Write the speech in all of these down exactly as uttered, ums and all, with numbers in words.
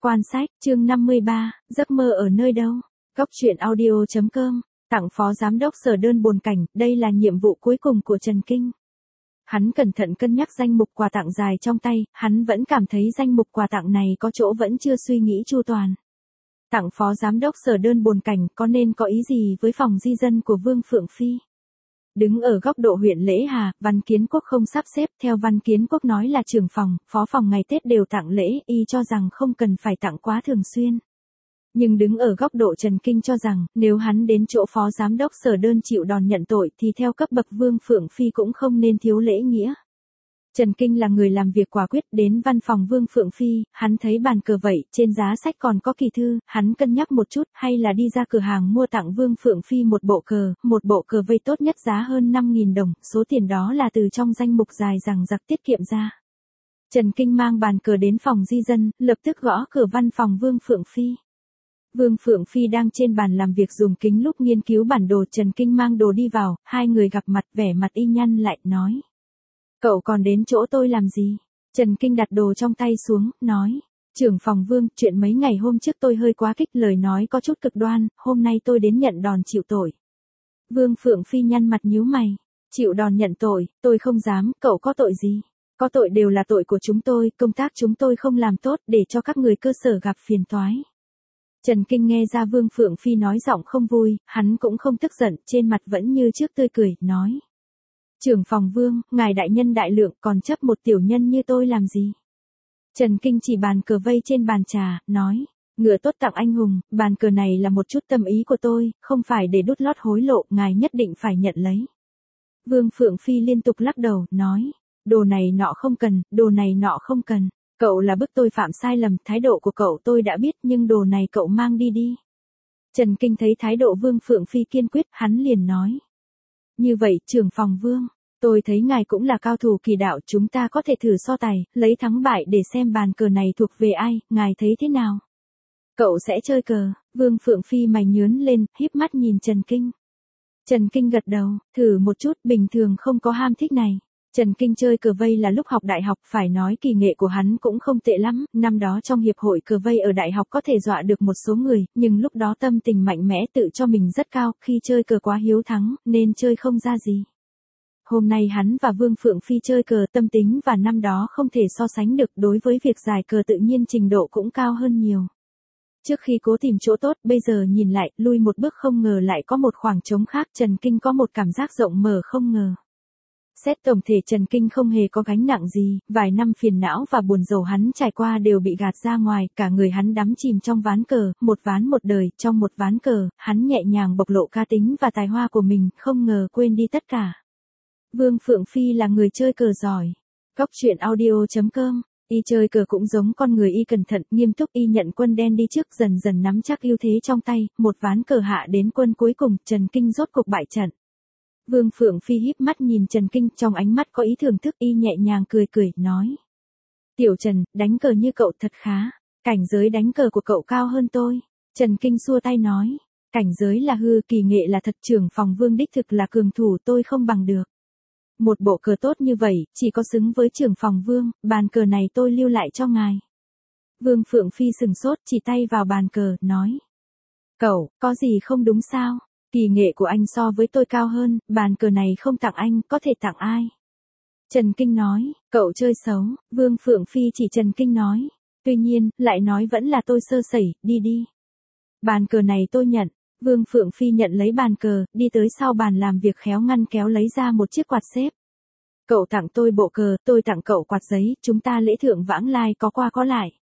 Quan sách, chương năm mươi ba, giấc mơ ở nơi đâu? Góc truyện audio chấm com, tặng Phó Giám đốc Sở đơn bồn cảnh, đây là nhiệm vụ cuối cùng của Trần Kinh. Hắn cẩn thận cân nhắc danh mục quà tặng dài trong tay, hắn vẫn cảm thấy danh mục quà tặng này có chỗ vẫn chưa suy nghĩ chu toàn. Tặng Phó Giám đốc Sở đơn bồn cảnh có nên có ý gì với phòng di dân của Vương Phượng Phi? Đứng ở góc độ huyện Lễ Hà, Văn Kiến Quốc không sắp xếp, theo Văn Kiến Quốc nói là trưởng phòng, phó phòng ngày Tết đều tặng lễ, y cho rằng không cần phải tặng quá thường xuyên. Nhưng đứng ở góc độ Trần Kinh cho rằng, nếu hắn đến chỗ phó giám đốc Sở đơn chịu đòn nhận tội thì theo cấp bậc Vương Phượng Phi cũng không nên thiếu lễ nghĩa. Trần Kinh là người làm việc quả quyết, đến văn phòng Vương Phượng Phi, hắn thấy bàn cờ vậy, trên giá sách còn có kỳ thư, hắn cân nhắc một chút, hay là đi ra cửa hàng mua tặng Vương Phượng Phi một bộ cờ, một bộ cờ vây tốt nhất giá hơn năm nghìn đồng, số tiền đó là từ trong danh mục dài dằng dặc tiết kiệm ra. Trần Kinh mang bàn cờ đến phòng di dân, lập tức gõ cửa văn phòng Vương Phượng Phi. Vương Phượng Phi đang trên bàn làm việc dùng kính lúp nghiên cứu bản đồ, Trần Kinh mang đồ đi vào, hai người gặp mặt, vẻ mặt y nhăn lại, nói. Cậu còn đến chỗ tôi làm gì? Trần Kinh đặt đồ trong tay xuống, nói. Trưởng phòng Vương, chuyện mấy ngày hôm trước tôi hơi quá kích, lời nói có chút cực đoan, hôm nay tôi đến nhận đòn chịu tội. Vương Phượng Phi nhăn mặt nhíu mày. Chịu đòn nhận tội, tôi không dám, cậu có tội gì? Có tội đều là tội của chúng tôi, công tác chúng tôi không làm tốt để cho các người cơ sở gặp phiền toái. Trần Kinh nghe ra Vương Phượng Phi nói giọng không vui, hắn cũng không tức giận, trên mặt vẫn như trước tươi cười, nói. Trưởng phòng Vương, ngài đại nhân đại lượng còn chấp một tiểu nhân như tôi làm gì? Trần Kinh chỉ bàn cờ vây trên bàn trà, nói. Ngựa tốt tặng anh hùng, bàn cờ này là một chút tâm ý của tôi, không phải để đút lót hối lộ, ngài nhất định phải nhận lấy. Vương Phượng Phi liên tục lắc đầu, nói. Đồ này nọ không cần, đồ này nọ không cần. Cậu là bức tôi phạm sai lầm, thái độ của cậu tôi đã biết nhưng đồ này cậu mang đi đi. Trần Kinh thấy thái độ Vương Phượng Phi kiên quyết, hắn liền nói. Như vậy, trưởng phòng Vương, tôi thấy ngài cũng là cao thủ kỳ đạo, chúng ta có thể thử so tài, lấy thắng bại để xem bàn cờ này thuộc về ai, ngài thấy thế nào? Cậu sẽ chơi cờ, Vương Phượng Phi mày nhướn lên, híp mắt nhìn Trần Kinh. Trần Kinh gật đầu, thử một chút, bình thường không có ham thích này. Trần Kinh chơi cờ vây là lúc học đại học, phải nói kỳ nghệ của hắn cũng không tệ lắm, năm đó trong hiệp hội cờ vây ở đại học có thể dọa được một số người, nhưng lúc đó tâm tình mạnh mẽ tự cho mình rất cao, khi chơi cờ quá hiếu thắng, nên chơi không ra gì. Hôm nay hắn và Vương Phượng Phi chơi cờ, tâm tính và năm đó không thể so sánh được, đối với việc giải cờ tự nhiên trình độ cũng cao hơn nhiều. Trước khi cố tìm chỗ tốt, bây giờ nhìn lại, lui một bước không ngờ lại có một khoảng trống khác, Trần Kinh có một cảm giác rộng mở không ngờ. Xét tổng thể Trần Kinh không hề có gánh nặng gì, vài năm phiền não và buồn rầu hắn trải qua đều bị gạt ra ngoài, cả người hắn đắm chìm trong ván cờ, một ván một đời, trong một ván cờ, hắn nhẹ nhàng bộc lộ cá tính và tài hoa của mình, không ngờ quên đi tất cả. Vương Phượng Phi là người chơi cờ giỏi. Góc truyện audio chấm com, y chơi cờ cũng giống con người, y cẩn thận, nghiêm túc, y nhận quân đen đi trước, dần dần nắm chắc ưu thế trong tay, một ván cờ hạ đến quân cuối cùng, Trần Kinh rốt cục bại trận. Vương Phượng Phi híp mắt nhìn Trần Kinh, trong ánh mắt có ý thưởng thức, y nhẹ nhàng cười cười, nói. Tiểu Trần, đánh cờ như cậu thật khá, cảnh giới đánh cờ của cậu cao hơn tôi. Trần Kinh xua tay nói, cảnh giới là hư, kỳ nghệ là thật, trưởng phòng Vương đích thực là cường thủ, tôi không bằng được. Một bộ cờ tốt như vậy, chỉ có xứng với trưởng phòng Vương, bàn cờ này tôi lưu lại cho ngài. Vương Phượng Phi sừng sốt, chỉ tay vào bàn cờ, nói. Cậu, có gì không đúng sao? Kỳ nghệ của anh so với tôi cao hơn, bàn cờ này không tặng anh, có thể tặng ai? Trần Kinh nói, cậu chơi xấu, Vương Phượng Phi chỉ Trần Kinh nói. Tuy nhiên, lại nói vẫn là tôi sơ sẩy, đi đi. Bàn cờ này tôi nhận, Vương Phượng Phi nhận lấy bàn cờ, đi tới sau bàn làm việc khéo ngăn kéo lấy ra một chiếc quạt xếp. Cậu tặng tôi bộ cờ, tôi tặng cậu quạt giấy, chúng ta lễ thượng vãng lai có qua có lại.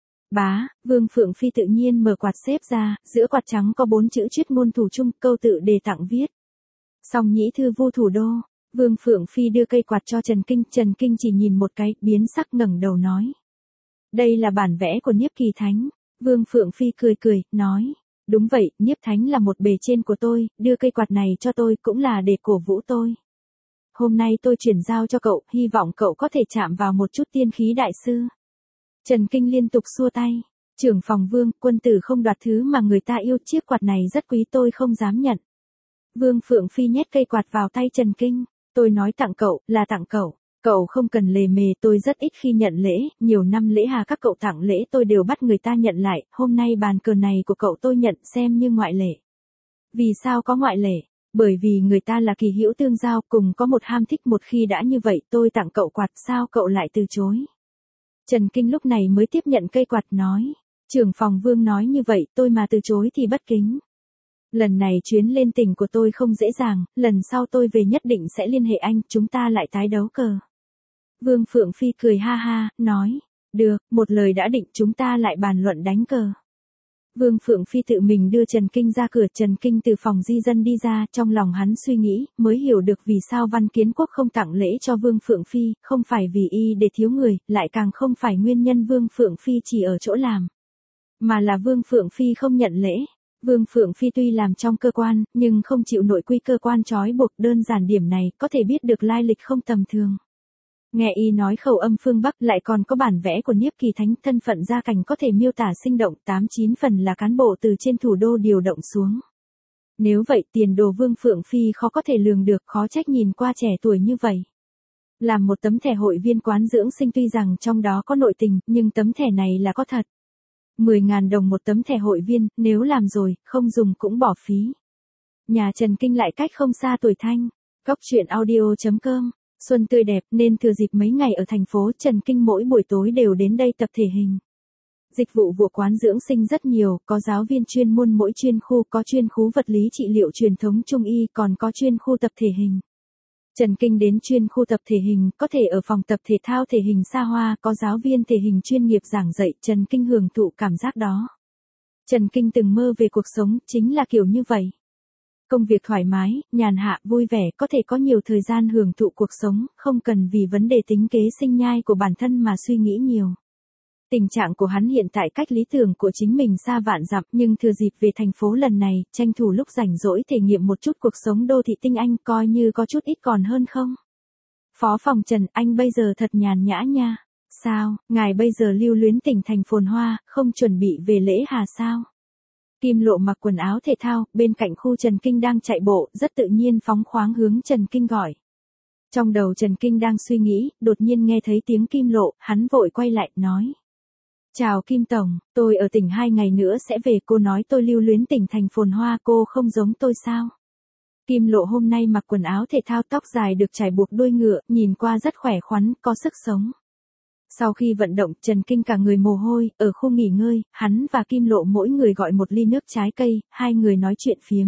Bá, Vương Phượng Phi tự nhiên mở quạt xếp ra, giữa quạt trắng có bốn chữ chuyết ngôn thủ chung, câu tự đề tặng viết. Song nhĩ thư vu thủ đô, Vương Phượng Phi đưa cây quạt cho Trần Kinh, Trần Kinh chỉ nhìn một cái, biến sắc ngẩng đầu nói. Đây là bản vẽ của Niếp Kỳ Thánh, Vương Phượng Phi cười cười, nói. Đúng vậy, Niếp Thánh là một bề trên của tôi, đưa cây quạt này cho tôi cũng là để cổ vũ tôi. Hôm nay tôi chuyển giao cho cậu, hy vọng cậu có thể chạm vào một chút tiên khí đại sư. Trần Kinh liên tục xua tay. Trưởng phòng Vương, quân tử không đoạt thứ mà người ta yêu, chiếc quạt này rất quý, tôi không dám nhận. Vương Phượng Phi nhét cây quạt vào tay Trần Kinh. Tôi nói tặng cậu, là tặng cậu. Cậu không cần lề mề, tôi rất ít khi nhận lễ, nhiều năm lễ Hà các cậu tặng lễ tôi đều bắt người ta nhận lại, hôm nay bàn cờ này của cậu tôi nhận xem như ngoại lệ. Vì sao có ngoại lệ? Bởi vì người ta là kỳ hữu tương giao, cùng có một ham thích, một khi đã như vậy tôi tặng cậu quạt, sao cậu lại từ chối? Trần Kinh lúc này mới tiếp nhận cây quạt nói, trưởng phòng Vương nói như vậy, tôi mà từ chối thì bất kính. Lần này chuyến lên tỉnh của tôi không dễ dàng, lần sau tôi về nhất định sẽ liên hệ anh, chúng ta lại tái đấu cờ. Vương Phượng Phi cười ha ha, nói, được, một lời đã định, chúng ta lại bàn luận đánh cờ. Vương Phượng Phi tự mình đưa Trần Kinh ra cửa, Trần Kinh từ phòng di dân đi ra, trong lòng hắn suy nghĩ, mới hiểu được vì sao Văn Kiến Quốc không tặng lễ cho Vương Phượng Phi, không phải vì y để thiếu người, lại càng không phải nguyên nhân Vương Phượng Phi chỉ ở chỗ làm, mà là Vương Phượng Phi không nhận lễ. Vương Phượng Phi tuy làm trong cơ quan, nhưng không chịu nội quy cơ quan trói buộc, đơn giản điểm này có thể biết được lai lịch không tầm thường. Nghe y nói khẩu âm phương Bắc, lại còn có bản vẽ của Niếp Kỳ Thánh, thân phận gia cảnh có thể miêu tả sinh động, tám chín phần là cán bộ từ trên thủ đô điều động xuống. Nếu vậy tiền đồ Vương Phượng Phi khó có thể lường được, khó trách nhìn qua trẻ tuổi như vậy. Làm một tấm thẻ hội viên quán dưỡng sinh tuy rằng trong đó có nội tình, nhưng tấm thẻ này là có thật. mười ngàn đồng một tấm thẻ hội viên, nếu làm rồi, không dùng cũng bỏ phí. Nhà Trần Kinh lại cách không xa tuổi thanh. Góc truyện audio chấm com. Xuân tươi đẹp nên thừa dịp mấy ngày ở thành phố Trần Kinh mỗi buổi tối đều đến đây tập thể hình. Dịch vụ của quán dưỡng sinh rất nhiều, có giáo viên chuyên môn mỗi chuyên khu, có chuyên khu vật lý trị liệu truyền thống trung y, còn có chuyên khu tập thể hình. Trần Kinh đến chuyên khu tập thể hình, có thể ở phòng tập thể thao thể hình xa hoa, có giáo viên thể hình chuyên nghiệp giảng dạy, Trần Kinh hưởng thụ cảm giác đó. Trần Kinh từng mơ về cuộc sống, chính là kiểu như vậy. Công việc thoải mái, nhàn hạ, vui vẻ, có thể có nhiều thời gian hưởng thụ cuộc sống, không cần vì vấn đề tính kế sinh nhai của bản thân mà suy nghĩ nhiều. Tình trạng của hắn hiện tại cách lý tưởng của chính mình xa vạn dặm, nhưng thừa dịp về thành phố lần này, tranh thủ lúc rảnh rỗi thể nghiệm một chút cuộc sống đô thị tinh anh, coi như có chút ít còn hơn không. Phó phòng Trần, anh bây giờ thật nhàn nhã nha. Sao, ngài bây giờ lưu luyến tỉnh thành phồn hoa, không chuẩn bị về lễ Hà sao? Kim Lộ mặc quần áo thể thao, bên cạnh khu Trần Kinh đang chạy bộ, rất tự nhiên phóng khoáng hướng Trần Kinh gọi. Trong đầu Trần Kinh đang suy nghĩ, đột nhiên nghe thấy tiếng Kim Lộ, hắn vội quay lại, nói. Chào Kim Tổng, tôi ở tỉnh hai ngày nữa sẽ về, cô nói tôi lưu luyến tỉnh thành phồn hoa, cô không giống tôi sao? Kim Lộ hôm nay mặc quần áo thể thao, tóc dài được trải buộc đuôi ngựa, nhìn qua rất khỏe khoắn, có sức sống. Sau khi vận động, Trần Kinh cả người mồ hôi, ở khu nghỉ ngơi, hắn và Kim Lộ mỗi người gọi một ly nước trái cây, hai người nói chuyện phiếm.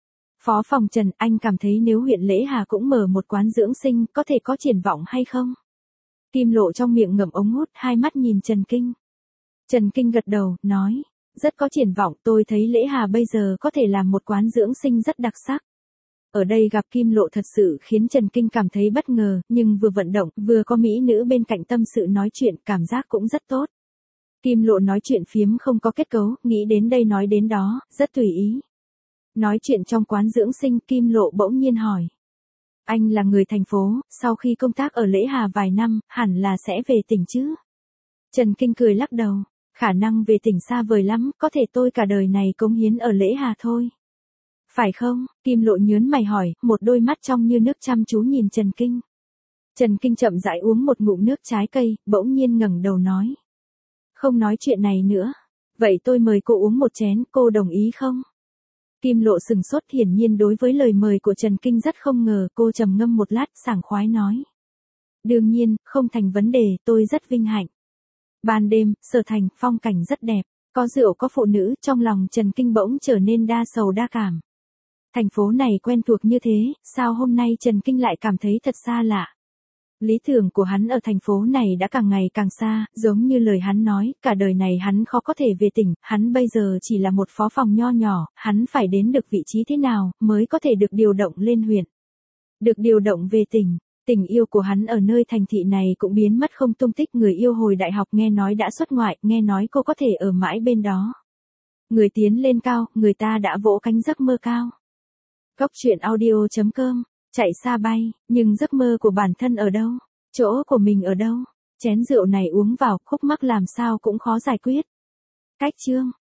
Phó phòng Trần, anh cảm thấy nếu huyện Lễ Hà cũng mở một quán dưỡng sinh, có thể có triển vọng hay không? Kim Lộ trong miệng ngậm ống hút, hai mắt nhìn Trần Kinh. Trần Kinh gật đầu, nói, rất có triển vọng, tôi thấy Lễ Hà bây giờ có thể làm một quán dưỡng sinh rất đặc sắc. Ở đây gặp Kim Lộ thật sự khiến Trần Kinh cảm thấy bất ngờ, nhưng vừa vận động, vừa có mỹ nữ bên cạnh tâm sự nói chuyện, cảm giác cũng rất tốt. Kim Lộ nói chuyện phiếm không có kết cấu, nghĩ đến đây nói đến đó, rất tùy ý. Nói chuyện trong quán dưỡng sinh, Kim Lộ bỗng nhiên hỏi. Anh là người thành phố, sau khi công tác ở Lễ Hà vài năm, hẳn là sẽ về tỉnh chứ? Trần Kinh cười lắc đầu, khả năng về tỉnh xa vời lắm, có thể tôi cả đời này cống hiến ở Lễ Hà thôi. Phải không? Kim Lộ nhớn mày hỏi, một đôi mắt trong như nước chăm chú nhìn Trần Kinh. Trần Kinh chậm rãi uống một ngụm nước trái cây, bỗng nhiên ngẩng đầu nói. Không nói chuyện này nữa. Vậy tôi mời cô uống một chén, cô đồng ý không? Kim Lộ sừng sốt, hiển nhiên đối với lời mời của Trần Kinh rất không ngờ, cô trầm ngâm một lát, sảng khoái nói. Đương nhiên, không thành vấn đề, tôi rất vinh hạnh. Ban đêm, Sở Thành, phong cảnh rất đẹp, có rượu có phụ nữ, trong lòng Trần Kinh bỗng trở nên đa sầu đa cảm. Thành phố này quen thuộc như thế, sao hôm nay Trần Kinh lại cảm thấy thật xa lạ. Lý tưởng của hắn ở thành phố này đã càng ngày càng xa, giống như lời hắn nói, cả đời này hắn khó có thể về tỉnh, hắn bây giờ chỉ là một phó phòng nho nhỏ, hắn phải đến được vị trí thế nào, mới có thể được điều động lên huyện. Được điều động về tỉnh, tình yêu của hắn ở nơi thành thị này cũng biến mất không tung tích, người yêu hồi đại học nghe nói đã xuất ngoại, nghe nói cô có thể ở mãi bên đó. Người tiến lên cao, người ta đã vỗ cánh giấc mơ cao. Góc truyện audio chấm com, chạy xa bay, nhưng giấc mơ của bản thân ở đâu? Chỗ của mình ở đâu? Chén rượu này uống vào, khúc mắc làm sao cũng khó giải quyết. Cách chương